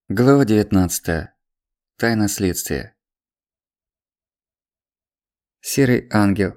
Глава 19. Тайна следствия. Серый ангел.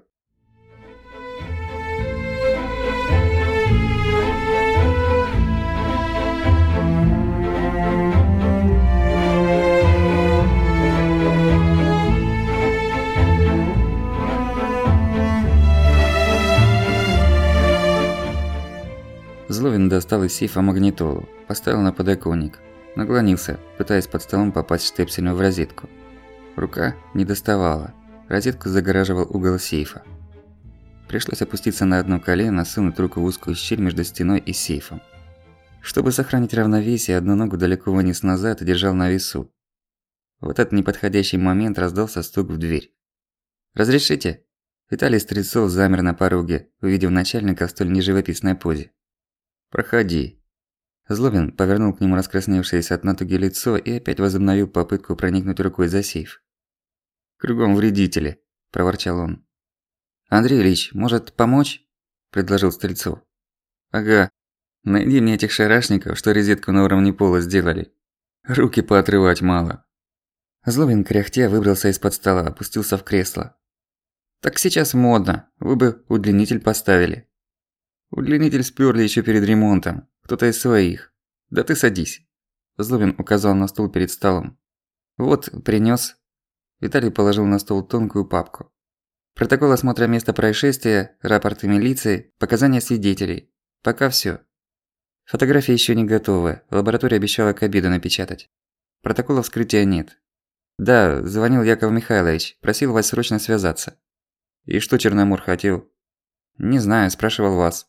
Зловин достал из сейфа магнитолу, поставил на подоконник. Наклонился, пытаясь под столом попасть штепселем в розетку. Рука не доставала. Розетку загораживал угол сейфа. Пришлось опуститься на одно колено, сунуть руку в узкую щель между стеной и сейфом. Чтобы сохранить равновесие, одну ногу далеко вынес назад и держал на весу. В этот неподходящий момент раздался стук в дверь. «Разрешите?» Виталий Стрельцов замер на пороге, увидев начальника в столь неживописной позе. «Проходи». Злобин повернул к нему раскрасневшееся от натуги лицо и опять возобновил попытку проникнуть рукой за сейф. «Кругом вредители», – проворчал он. «Андрей Ильич, может, помочь?» – предложил Стрельцов. «Ага. Найди мне этих шарашников, что розетку на уровне пола сделали. Руки поотрывать мало». Злобин кряхтя выбрался из-под стола, опустился в кресло. «Так сейчас модно. Вы бы удлинитель поставили». «Удлинитель спёрли ещё перед ремонтом. Кто-то из своих. Да ты садись». Злобин указал на стул перед столом. «Вот, принёс». Виталий положил на стол тонкую папку. Протокол осмотра места происшествия, рапорты милиции, показания свидетелей. Пока всё. Фотографии ещё не готовы. Лаборатория обещала к обеду напечатать. Протокола вскрытия нет. Да, звонил Яков Михайлович, просил вас срочно связаться. И что Черномор хотел? Не знаю, спрашивал вас.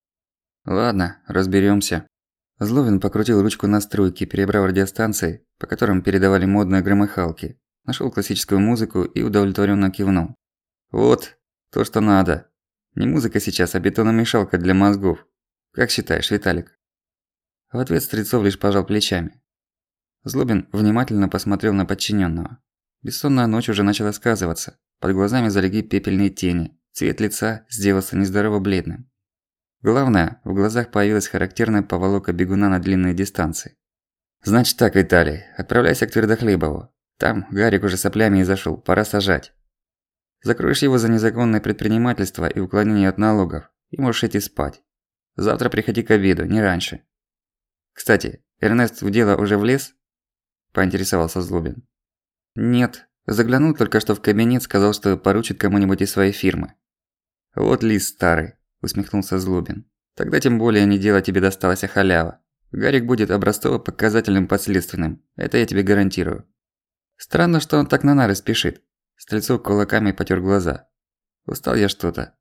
Ладно, разберёмся. Зловин покрутил ручку настройки, перебрав радиостанции, по которым передавали модные громыхалки, нашёл классическую музыку и удовлетворённо кивнул. Вот, то, что надо. Не музыка сейчас, а бетономешалка для мозгов. Как считаешь, Виталик? В ответ Стрельцов лишь пожал плечами. Злобин внимательно посмотрел на подчинённого. Бессонная ночь уже начала сказываться. Под глазами залегли пепельные тени, цвет лица сделался нездорово бледным. Главное, в глазах появилась характерная поволока бегуна на длинные дистанции. «Значит так, Виталий, отправляйся к Твердохлебову. Там Гарик уже соплями изошёл, пора сажать. Закроешь его за незаконное предпринимательство и уклонение от налогов, и можешь идти спать. Завтра приходи к обеду, не раньше. Кстати, Эрнест в дело уже влез?» – поинтересовался Злобин. «Нет, заглянул только что в кабинет, сказал, что поручит кому-нибудь из своей фирмы». «Вот лис старый», – усмехнулся Злобин. «Тогда тем более не дело тебе досталась, а халява. Гарик будет образцово-показательным подследственным, это я тебе гарантирую». «Странно, что он так на нары спешит». Стрельцов кулаками потёр глаза. «Устал я что-то».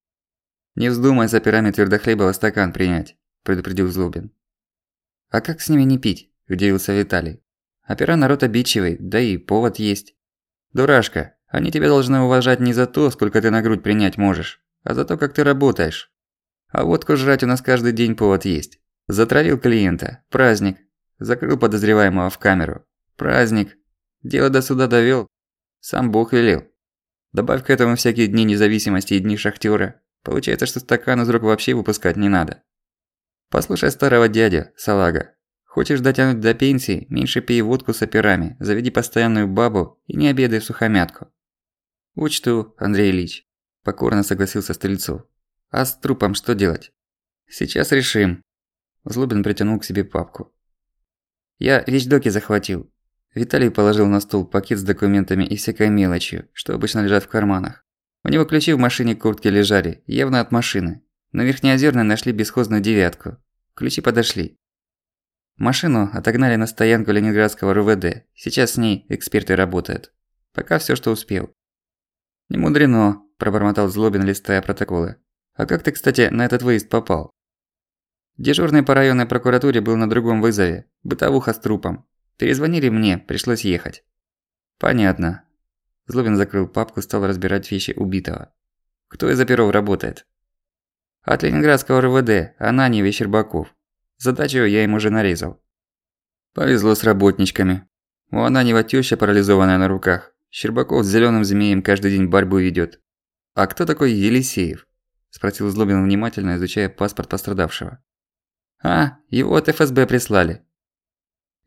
«Не вздумай за пирами Твердохлебова стакан принять», – предупредил Злобин. «А как с ними не пить?» – удивился Виталий. «Опера народ обидчивый, да и повод есть». «Дурашка, они тебя должны уважать не за то, сколько ты на грудь принять можешь, а за то, как ты работаешь. А водку жрать у нас каждый день повод есть. Затравил клиента – праздник. Закрыл подозреваемого в камеру – праздник. Дело до суда довёл. Сам Бог велел. Добавь к этому всякие дни независимости и дни шахтёра. Получается, что стакан из рук вообще выпускать не надо. Послушай старого дядю, салага. Хочешь дотянуть до пенсии, меньше пей водку с операми, заведи постоянную бабу и не обедай в сухомятку». «Учту, Андрей Ильич», – покорно согласился Стрельцов. «А с трупом что делать?» «Сейчас решим». Злобин притянул к себе папку. «Я вещдоки захватил». Виталий положил на стол пакет с документами и всякой мелочью, что обычно лежат в карманах. У него ключи в машине куртки лежали, явно от машины. На Верхнеозерной нашли бесхозную девятку. Ключи подошли. Машину отогнали на стоянку Ленинградского РУВД. Сейчас с ней эксперты работают. Пока всё, что успел. «Не мудрено», – пробормотал Злобин, листая протоколы. «А как ты, кстати, на этот выезд попал?» «Дежурный по районной прокуратуре был на другом вызове. Бытовуха с трупом. Перезвонили мне, пришлось ехать». «Понятно». Злобин закрыл папку, стал разбирать вещи убитого. «Кто из оперов работает?» «От Ленинградского РУВД, Ананьев и Щербаков. Задачу я им уже нарезал». «Повезло с работничками. У Ананьева тёща парализованная на руках. Щербаков с зелёным змеем каждый день борьбу ведёт. А кто такой Елисеев?» – спросил Злобин, внимательно изучая паспорт пострадавшего. «А, его от ФСБ прислали».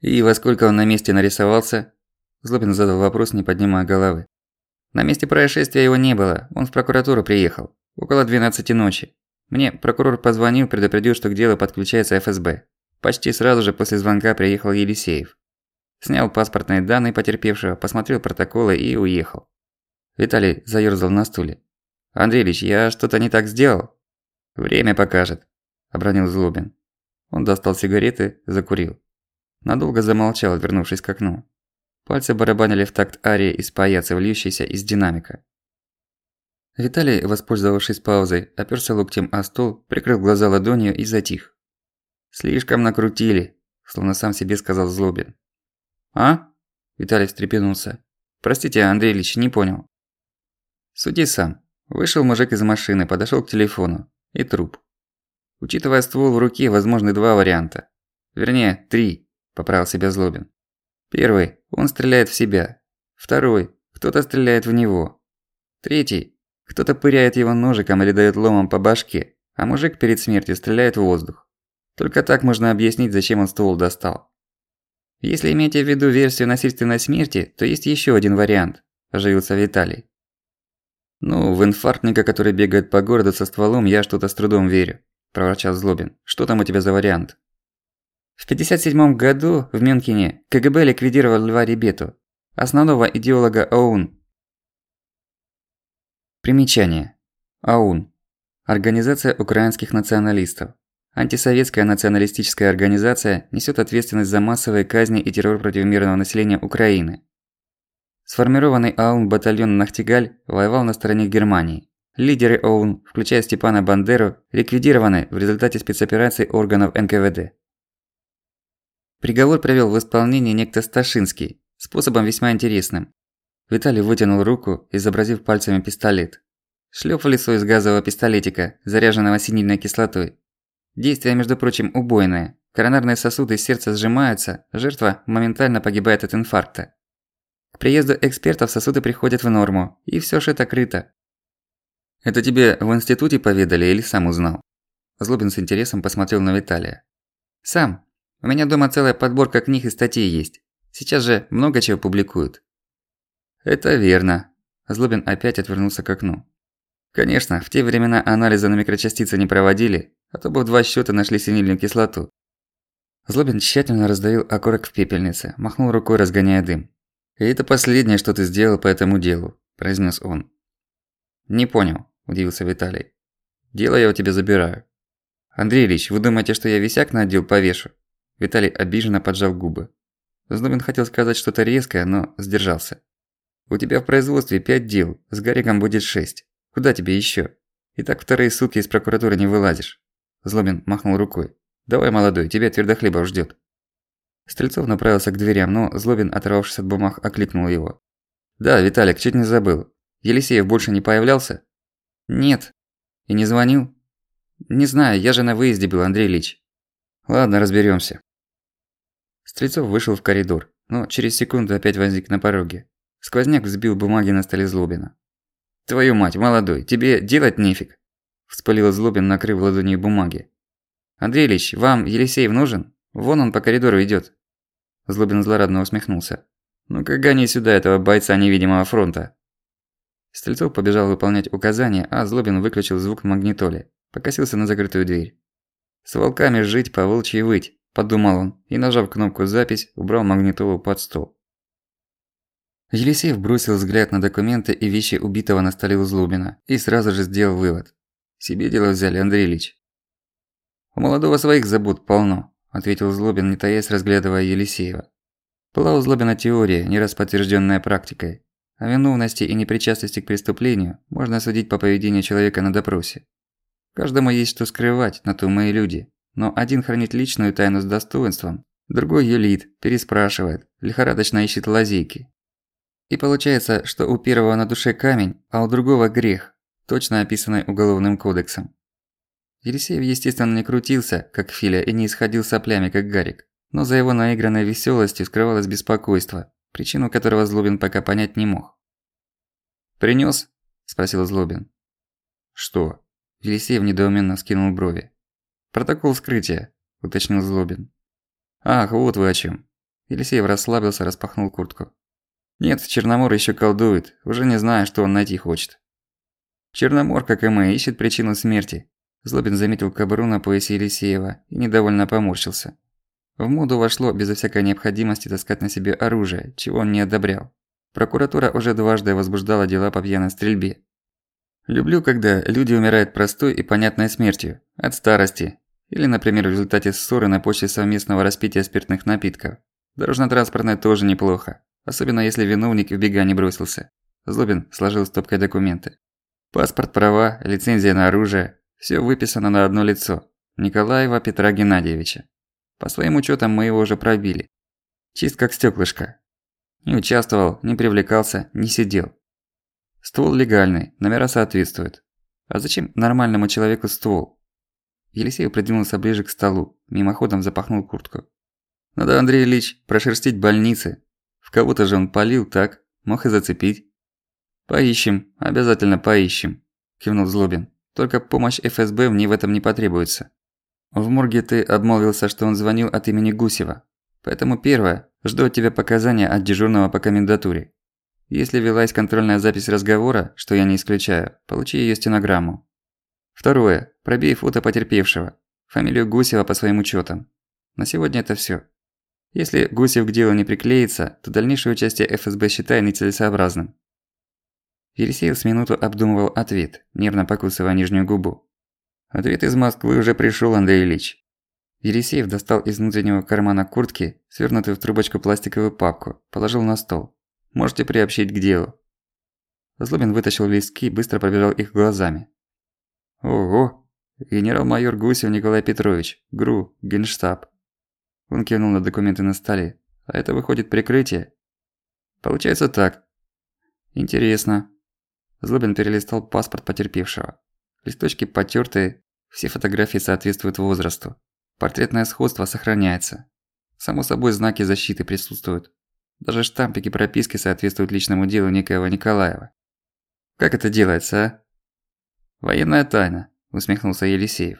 «И во сколько он на месте нарисовался?» Злобин задал вопрос, не поднимая головы. «На месте происшествия его не было, он в прокуратуру приехал. Около 12 ночи. Мне прокурор позвонил, предупредил, что к делу подключается ФСБ. Почти сразу же после звонка приехал Елисеев. Снял паспортные данные потерпевшего, посмотрел протоколы и уехал». Виталий заёрзал на стуле. «Андрей Ильич, я что-то не так сделал?» «Время покажет», – обронил Злобин. Он достал сигареты, закурил. Надолго замолчал, вернувшись к окну. Пальцы барабанили в такт арии из паяца, льющейся из динамика. Виталий, воспользовавшись паузой, опёрся локтем о стол, прикрыл глаза ладонью и затих. «Слишком накрутили», – словно сам себе сказал Злобин. «А?» – Виталий встрепенулся. «Простите, Андрей Ильич, не понял». «Суди сам». Вышел мужик из машины, подошёл к телефону. И труп. Учитывая ствол в руке, возможны два варианта. Вернее, три, поправил себя Злобин. Первый – он стреляет в себя. Второй – кто-то стреляет в него. Третий – кто-то пыряет его ножиком или даёт ломом по башке, а мужик перед смертью стреляет в воздух. Только так можно объяснить, зачем он ствол достал. Если имеете в виду версию насильственной смерти, то есть ещё один вариант, оживился Виталий. «Ну, в инфарктника, который бегает по городу со стволом, я что-то с трудом верю», – проворчал Злобин. «Что там у тебя за вариант?» В 1957 году в Мюнхене КГБ ликвидировал Льва Ребету, основного идеолога ОУН. Примечание. ОУН. Организация украинских националистов. Антисоветская националистическая организация несёт ответственность за массовые казни и террор против мирного населения Украины. Сформированный ОУН батальон «Нахтигаль» воевал на стороне Германии. Лидеры ОУН, включая Степана Бандеру, ликвидированы в результате спецопераций органов НКВД. Приговор привёл в исполнение некто Сташинский, способом весьма интересным. Виталий вытянул руку, изобразив пальцами пистолет. Шлёп в лицо из газового пистолетика, заряженного синильной кислотой. Действие, между прочим, убойное. Коронарные сосуды сердца сжимаются, жертва моментально погибает от инфаркта. К приезду экспертов сосуды приходят в норму, и всё шито-крыто. «Это тебе в институте поведали или сам узнал?» Злобин с интересом посмотрел на Виталия. «Сам. У меня дома целая подборка книг и статей есть. Сейчас же много чего публикуют». «Это верно». Злобин опять отвернулся к окну. «Конечно, в те времена анализа на микрочастицы не проводили, а то бы в 2 счёта нашли синильную кислоту». Злобин тщательно раздавил окурок в пепельнице, махнул рукой, разгоняя дым. «И это последнее, что ты сделал по этому делу», – произнес он. «Не понял», – удивился Виталий. «Дело я у тебя забираю». «Андрей Ильич, вы думаете, что я висяк на отдел повешу?» Виталий обиженно поджал губы. Злобин хотел сказать что-то резкое, но сдержался. «У тебя в производстве 5 дел, с Гариком будет 6. Куда тебе ещё? И так вторые сутки из прокуратуры не вылазишь». Злобин махнул рукой. «Давай, молодой, тебя Твердохлебов ждёт». Стрельцов направился к дверям, но Злобин, оторвавшись от бумаг, окликнул его. «Да, Виталик, чуть не забыл. Елисеев больше не появлялся?» «Нет». «И не звонил?» «Не знаю, я же на выезде был, Андрей Ильич». «Ладно, разберёмся». Стрельцов вышел в коридор, но через секунду опять возник на пороге. Сквозняк взбил бумаги на столе Злобина. «Твою мать, молодой, тебе делать нефиг!» – вспылил Злобин, накрыв ладонью бумаги. «Андрей Ильич, вам Елисеев нужен? Вон он по коридору идёт». Злобин злорадно усмехнулся. «Ну-ка гони сюда этого бойца невидимого фронта». Стрельцов побежал выполнять указания, а Злобин выключил звук в магнитоле, покосился на закрытую дверь. «С волками жить, по волчьи выть», – подумал он, и, нажав кнопку «Запись», убрал магнитолу под стол. Елисеев бросил взгляд на документы и вещи убитого на столе у Злобина и сразу же сделал вывод. «Себе дело взяли, Андрей Ильич». «У молодого своих забот полно», – ответил Злобин, не таясь, разглядывая Елисеева. Была у Злобина теория, не раз подтверждённая практикой. О виновности и непричастности к преступлению можно судить по поведению человека на допросе. Каждому есть что скрывать, на то мы и люди. Но один хранит личную тайну с достоинством, другой юлит, переспрашивает, лихорадочно ищет лазейки. И получается, что у первого на душе камень, а у другого грех, точно описанный Уголовным кодексом. Елисеев, естественно, не крутился, как Филя, и не исходил соплями, как Гарик. Но за его наигранной весёлостью скрывалось беспокойство, причину которого Злобин пока понять не мог. «Принёс?» – спросил Злобин. «Что?» – Елисеев недоуменно вскинул брови. «Протокол вскрытия», – уточнил Злобин. «Ах, вот вы о чём. Елисеев расслабился, распахнул куртку. Нет, Черномор еще колдует, уже не знаю, что он найти хочет. Черномор, как и мы, ищет причину смерти. Злобин заметил кобуру на поясе Елисеева и недовольно поморщился. В моду вошло безо всякой необходимости таскать на себе оружие, чего он не одобрял. Прокуратура уже дважды возбуждала дела по пьяной стрельбе. Люблю, когда люди умирают простой и понятной смертью, от старости, или, например, в результате ссоры на почве совместного распития спиртных напитков. Дорожно-транспортное тоже неплохо, особенно если виновник в бега не бросился. Злобин сложил стопкой документы. Паспорт, права, лицензия на оружие – всё выписано на одно лицо. Николаева Петра Геннадьевича. По своим учётам мы его уже пробили. Чист как стёклышко. Не участвовал, не привлекался, не сидел. Ствол легальный, номера соответствуют. А зачем нормальному человеку ствол? Елисеев придвинулся ближе к столу, мимоходом запахнул куртку. Надо, Андрей Ильич, прошерстить больницы. В кого-то же он палил, так? Мог и зацепить. Поищем, обязательно поищем, кивнул Злобин. Только помощь ФСБ мне в этом не потребуется. В морге ты обмолвился, что он звонил от имени Гусева. Поэтому первое, жду от тебя показания от дежурного по комендатуре. Если велась контрольная запись разговора, что я не исключаю, получи её стенограмму. Второе, пробей фото потерпевшего, фамилию Гусева по своим учётам. На сегодня это всё. Если Гусев к делу не приклеится, то дальнейшее участие ФСБ считай нецелесообразным. Елисеев с минуту обдумывал ответ, нервно покусывая нижнюю губу. Ответ из Москвы уже пришёл, Андрей Ильич. Елисеев достал из внутреннего кармана куртки свёрнутую в трубочку пластиковую папку, положил на стол. Можете приобщить к делу. Злобин вытащил листки и быстро пробежал их глазами. Ого! Генерал-майор Гусев Николай Петрович, ГРУ, Генштаб. Он кивнул на документы на столе. А это выходит прикрытие? Получается так. Интересно. Злобин перелистал паспорт потерпевшего. Листочки потёртые, все фотографии соответствуют возрасту. Портретное сходство сохраняется. Само собой, знаки защиты присутствуют. Даже штампики прописки соответствуют личному делу некоего Николаева. Как это делается, а? Военная тайна, усмехнулся Елисеев.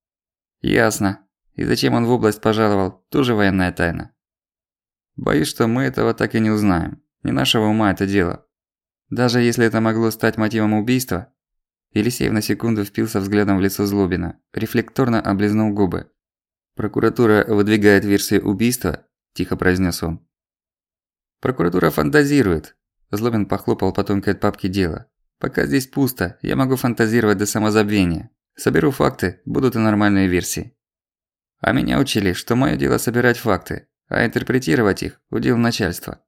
Ясно. И зачем он в область пожаловал, тоже военная тайна. Боюсь, что мы этого так и не узнаем. Не нашего ума это дело. Даже если это могло стать мотивом убийства. Елисеев на секунду впился взглядом в лицо Злобина, рефлекторно облизнул губы. «Прокуратура выдвигает версию убийства», – тихо произнес он. «Прокуратура фантазирует», – Злобин похлопал по тонкой папке дела. «Пока здесь пусто, я могу фантазировать до самозабвения. Соберу факты, будут и нормальные версии. А меня учили, что моё дело собирать факты, а интерпретировать их – удел начальства.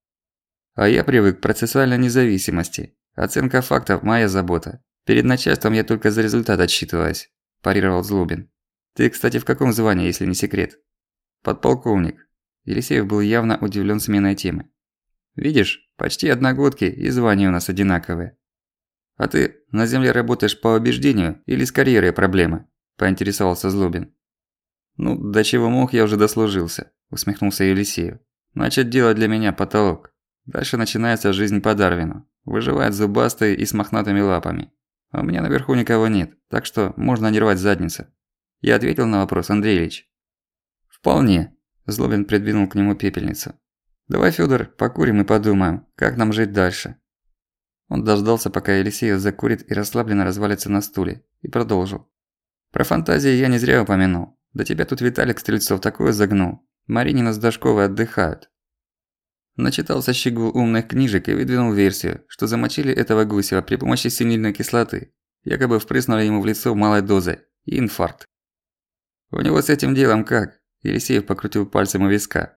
А я привык к процессуальной независимости. Оценка фактов – моя забота. Перед начальством я только за результат отчитываюсь», – парировал Злобин. «Ты, кстати, в каком звании, если не секрет?» «Подполковник». Елисеев был явно удивлен сменой темы. «Видишь, почти одногодки и звания у нас одинаковые. А ты на земле работаешь по убеждению или с карьерой проблемы?» – поинтересовался Злобин. «Ну, до чего мог, я уже дослужился», – усмехнулся Елисеев. «Значит, дело для меня потолок. Дальше начинается жизнь по Дарвину. Выживают зубастые и с мохнатыми лапами. А у меня наверху никого нет, так что можно не рвать задницу». Я ответил на вопрос, Андрей Ильич. «Вполне», – Злобин придвинул к нему пепельницу. «Давай, Фёдор, покурим и подумаем, как нам жить дальше». Он дождался, пока Елисеев закурит и расслабленно развалится на стуле, и продолжил. «Про фантазии я не зря упомянул. Да тебя тут Виталик Стрельцов такое загнул. Маринина с Дашковой отдыхают». Начитался Щегул умных книжек и выдвинул версию, что замочили этого Гусева при помощи синильной кислоты. Якобы впрыснули ему в лицо малой дозой. И инфаркт. «У него с этим делом как?» Елисеев покрутил пальцем у виска.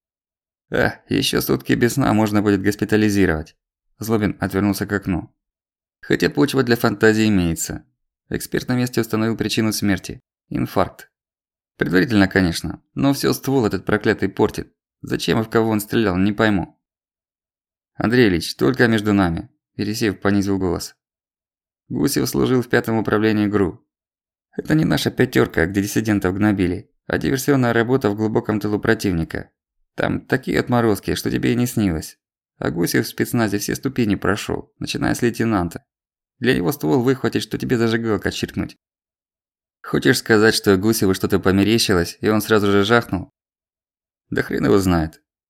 Ещё сутки без сна можно будет госпитализировать». Злобин отвернулся к окну. «Хотя почва для фантазии имеется. Эксперт на месте установил причину смерти. Инфаркт. Предварительно, конечно, но всё ствол этот проклятый портит. Зачем и в кого он стрелял, не пойму». «Андрей Ильич, только между нами», – Елисеев понизил голос. «Гусев служил в 5-м управлении ГРУ. Это не наша пятёрка, где диссидентов гнобили, а диверсионная работа в глубоком тылу противника. Там такие отморозки, что тебе и не снилось. А Гусев в спецназе все ступени прошёл, начиная с лейтенанта. Для него ствол выхватить, что тебе зажигалка чиркнуть. Хочешь сказать, что Гусеву что-то померещилось, и он сразу же жахнул? Да хрен его знает.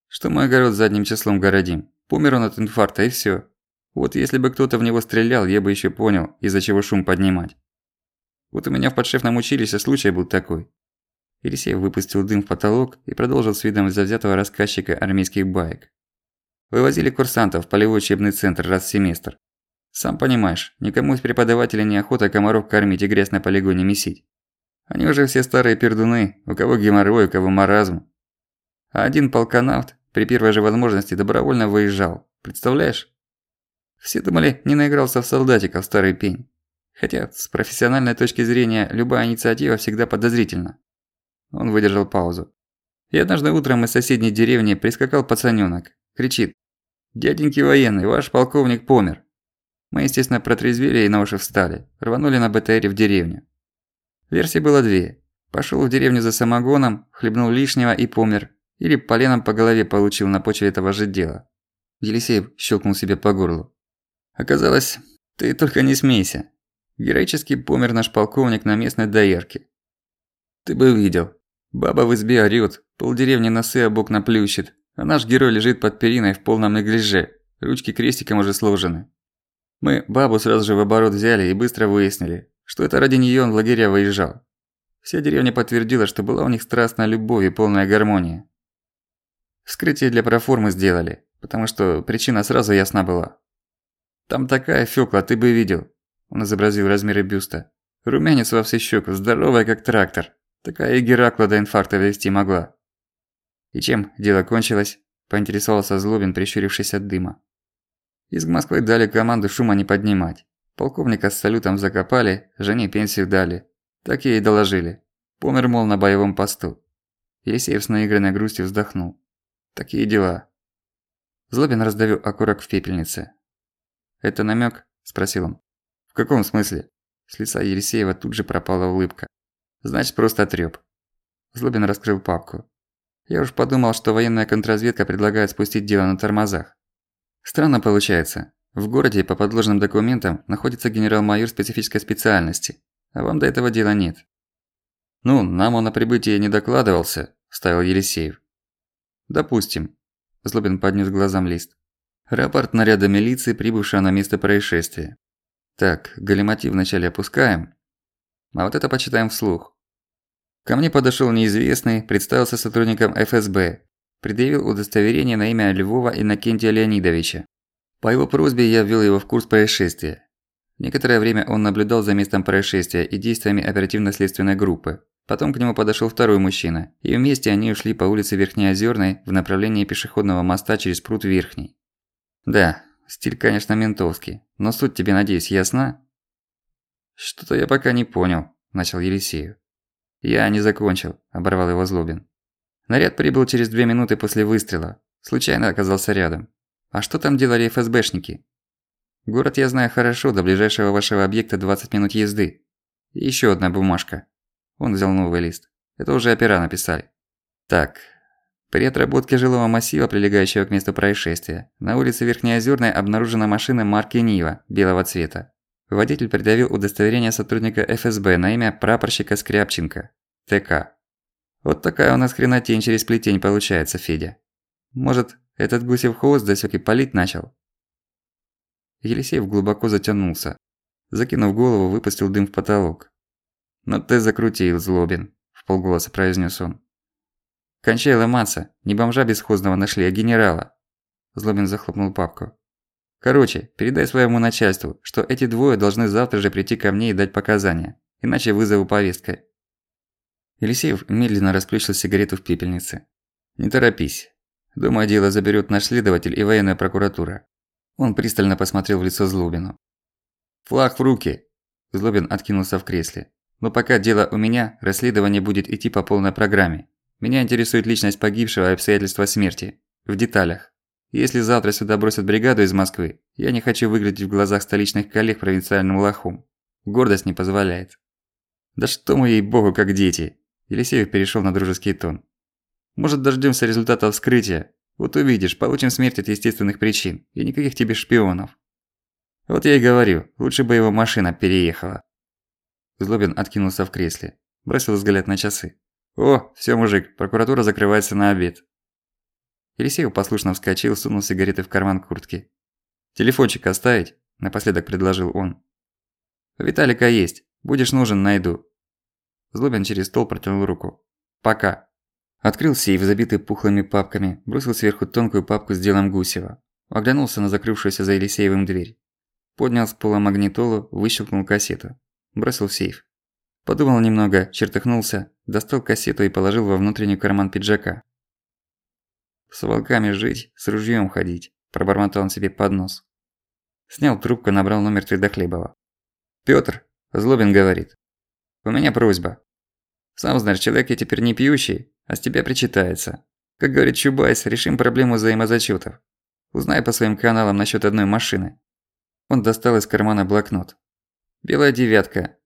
что мы огород задним числом городим. Помер он от инфаркта и всё. Вот если бы кто-то в него стрелял, я бы ещё понял, из-за чего шум поднимать. Вот у меня в подшефном училище случай был такой». Елисеев выпустил дым в потолок и продолжил с видом завзятого рассказчика армейских баек. «Вывозили курсантов в полевой учебный центр раз в семестр. Сам понимаешь, никому из преподавателей неохота комаров кормить и грязь на полигоне месить. Они уже все старые пердуны, у кого геморрой, у кого маразм. А один полканавт при первой же возможности добровольно выезжал. Представляешь? Все думали, не наигрался в солдатиков старый пень. Хотя, с профессиональной точки зрения, любая инициатива всегда подозрительна». Он выдержал паузу. И однажды утром из соседней деревни прискакал пацанёнок. Кричит: «Дяденьки военный, ваш полковник помер». Мы, естественно, протрезвели и на уши встали. Рванули на БТРе в деревню. Версий было две. Пошёл в деревню за самогоном, хлебнул лишнего и помер. Или поленом по голове получил на почве этого же дела. Елисеев щелкнул себе по горлу. Оказалось, ты только не смейся. Героически помер наш полковник на местной доярке. Ты бы видел. Баба в избе орёт, полдеревни носы об окна плющит, а наш герой лежит под периной в полном неглиже, ручки крестиком уже сложены. Мы бабу сразу же в оборот взяли и быстро выяснили, что это ради неё он в лагеря выезжал. Вся деревня подтвердила, что была у них страстная любовь и полная гармония. Вскрытие для проформы сделали, потому что причина сразу ясна была. Там такая Фёкла, ты бы видел. Он изобразил размеры бюста. Румянец во все щёки, здоровая как трактор. Такая и Геракла до инфаркта довести могла. И чем дело кончилось? Поинтересовался Злобин, прищурившись от дыма. Из Москвы дали команду шума не поднимать. Полковника с салютом закопали, жене пенсию дали. Так ей и доложили. Помер, мол, на боевом посту. Елисеев с наигранной грустью вздохнул. Такие дела. Злобин раздавил окурок в пепельнице. «Это намёк?» – спросил он. «В каком смысле?» С лица Елисеева тут же пропала улыбка. «Значит, просто трёп». Злобин раскрыл папку. «Я уж подумал, что военная контрразведка предлагает спустить дело на тормозах. Странно получается. В городе по подложным документам находится генерал-майор специфической специальности, а вам до этого дела нет». «Ну, нам он о прибытии не докладывался», – вставил Елисеев. «Допустим». Злобин поднёс к глазам лист. «Рапорт наряда милиции, прибывшего на место происшествия. Так, галиматив вначале опускаем, а вот это почитаем вслух. Ко мне подошёл неизвестный, представился сотрудником ФСБ, предъявил удостоверение на имя Львова Иннокентия Леонидовича. По его просьбе я ввёл его в курс происшествия. Некоторое время он наблюдал за местом происшествия и действиями оперативно-следственной группы. Потом к нему подошёл второй мужчина, и вместе они ушли по улице Верхнеозерной в направлении пешеходного моста через пруд Верхний. Да, стиль, конечно, ментовский, но суть тебе, надеюсь, ясна?» «Что-то я пока не понял», – начал Елисеев. «Я не закончил», – оборвал его Злобин. «Наряд прибыл через 2 минуты после выстрела. Случайно оказался рядом. А что там делали ФСБшники? Город я знаю хорошо, до ближайшего вашего объекта 20 минут езды. И ещё одна бумажка». Он взял новый лист. Это уже опера написали. Так. При отработке жилого массива, прилегающего к месту происшествия, на улице Верхнеозерной обнаружена машина марки Нива белого цвета. Водитель предъявил удостоверение сотрудника ФСБ на имя прапорщика Скряпченко, ТК. Вот такая у нас хренотень через плетень получается, Федя. Может, этот гусев хвост засёк и палить начал?» Елисеев глубоко затянулся. Закинув голову, выпустил дым в потолок. «Но ты закрутил, Злобин», – вполголоса произнёс он. «Кончай ломаться, не бомжа бесхозного нашли, а генерала». Злобин захлопнул папку. «Короче, передай своему начальству, что эти двое должны завтра же прийти ко мне и дать показания, иначе вызову повесткой». Елисеев медленно расплющил сигарету в пепельнице. «Не торопись. Думаю, дело заберёт наш следователь и военная прокуратура». Он пристально посмотрел в лицо Злобину. «Флаг в руки!» Злобин откинулся в кресле. «Но пока дело у меня, расследование будет идти по полной программе. Меня интересует личность погибшего и обстоятельства смерти. В деталях. Если завтра сюда бросят бригаду из Москвы, я не хочу выглядеть в глазах столичных коллег провинциальным лохом. Гордость не позволяет». «Да что мы, ей-богу, как дети!» Елисеев перешёл на дружеский тон. «Может, дождёмся результата вскрытия? Вот увидишь, получим смерть от естественных причин, и никаких тебе шпионов. Вот я и говорю, лучше бы его машина переехала». Злобин откинулся в кресле, бросил взгляд на часы. «О, всё, мужик, прокуратура закрывается на обед». Елисеев послушно вскочил, сунул сигареты в карман куртки. «Телефончик оставить?» – напоследок предложил он. «У Виталика есть. Будешь нужен – найду». Злобин через стол протянул руку. «Пока». Открыл сейф, забитый пухлыми папками, бросил сверху тонкую папку с делом Гусева. Оглянулся на закрывшуюся за Елисеевым дверь. Поднял с пола магнитолу, выщелкнул кассету. Бросил в сейф. Подумал немного, чертыхнулся, достал кассету и положил во внутренний карман пиджака. «С волками жить, с ружьём ходить», – пробормотал он себе под нос. Снял трубку, набрал номер Твердохлебова. «Пётр», – Злобин говорит. «У меня просьба. Сам знаешь, человек я теперь не пьющий, а с тебя причитается. Как говорит Чубайс, решим проблему взаимозачётов. Узнай по своим каналам насчёт одной машины». Он достал из кармана блокнот. «Белая девятка,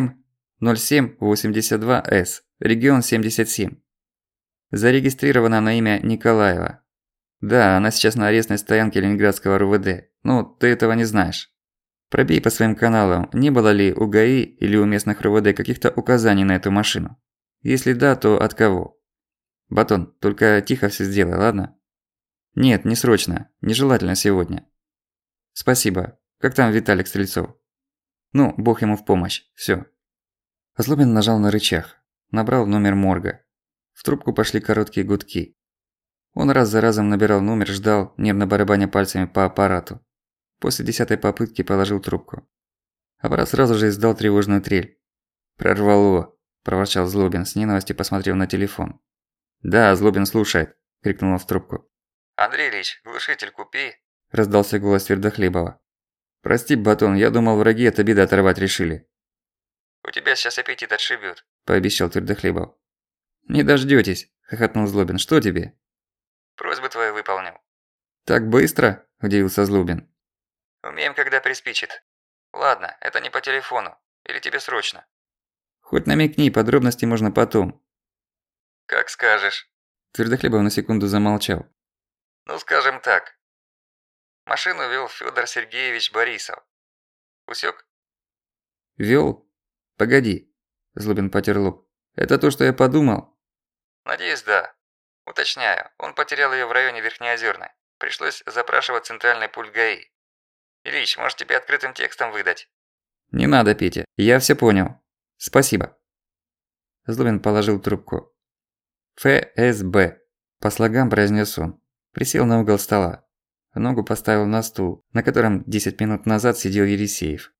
М0782С, регион 77. Зарегистрирована на имя Николаева. Да, она сейчас на арестной стоянке Ленинградского РУВД. Ну, ты этого не знаешь. Пробей по своим каналам, не было ли у ГАИ или у местных РУВД каких-то указаний на эту машину. Если да, то от кого? Батон, только тихо всё сделай, ладно? Нет, не срочно, нежелательно сегодня. Спасибо. Как там Виталик Стрельцов? Ну, бог ему в помощь. Всё». Злобин нажал на рычаг. Набрал номер морга. В трубку пошли короткие гудки. Он раз за разом набирал номер, ждал, нервно барабаня пальцами по аппарату. После 10-й попытки положил трубку. Аппарат сразу же издал тревожную трель. «Прорвало», – проворчал Злобин, с ненавистью посмотрев на телефон. «Да, Злобин слушает», – крикнул он в трубку. «Андрей Ильич, глушитель купи», – раздался голос Твердохлебова. «Прости, Батон, я думал, враги от обиды оторвать решили». «У тебя сейчас аппетит отшибёт», – пообещал Твердохлебов. «Не дождётесь», – хохотнул Злобин. «Что тебе?» «Просьбу твою выполнил». «Так быстро?» – удивился Злобин. «Умеем, когда приспичит. Ладно, это не по телефону. Или тебе срочно?» «Хоть намекни, подробности можно потом». «Как скажешь». Твердохлебов на секунду замолчал. «Ну, скажем так. Машину вёл Фёдор Сергеевич Борисов. Усёк?» «Вёл? Погоди», – Злобин потер лоб. «Это то, что я подумал?» «Надеюсь, да. Уточняю, он потерял её в районе Верхнеозерной. Пришлось запрашивать центральный пульт ГАИ. Ильич, может тебе открытым текстом выдать?» «Не надо, Петя, я всё понял. Спасибо». Злобин положил трубку. «ФСБ», – по слогам произнёс он. Присел на угол стола. Ногу поставил на стул, на котором 10 минут назад сидел Елисеев.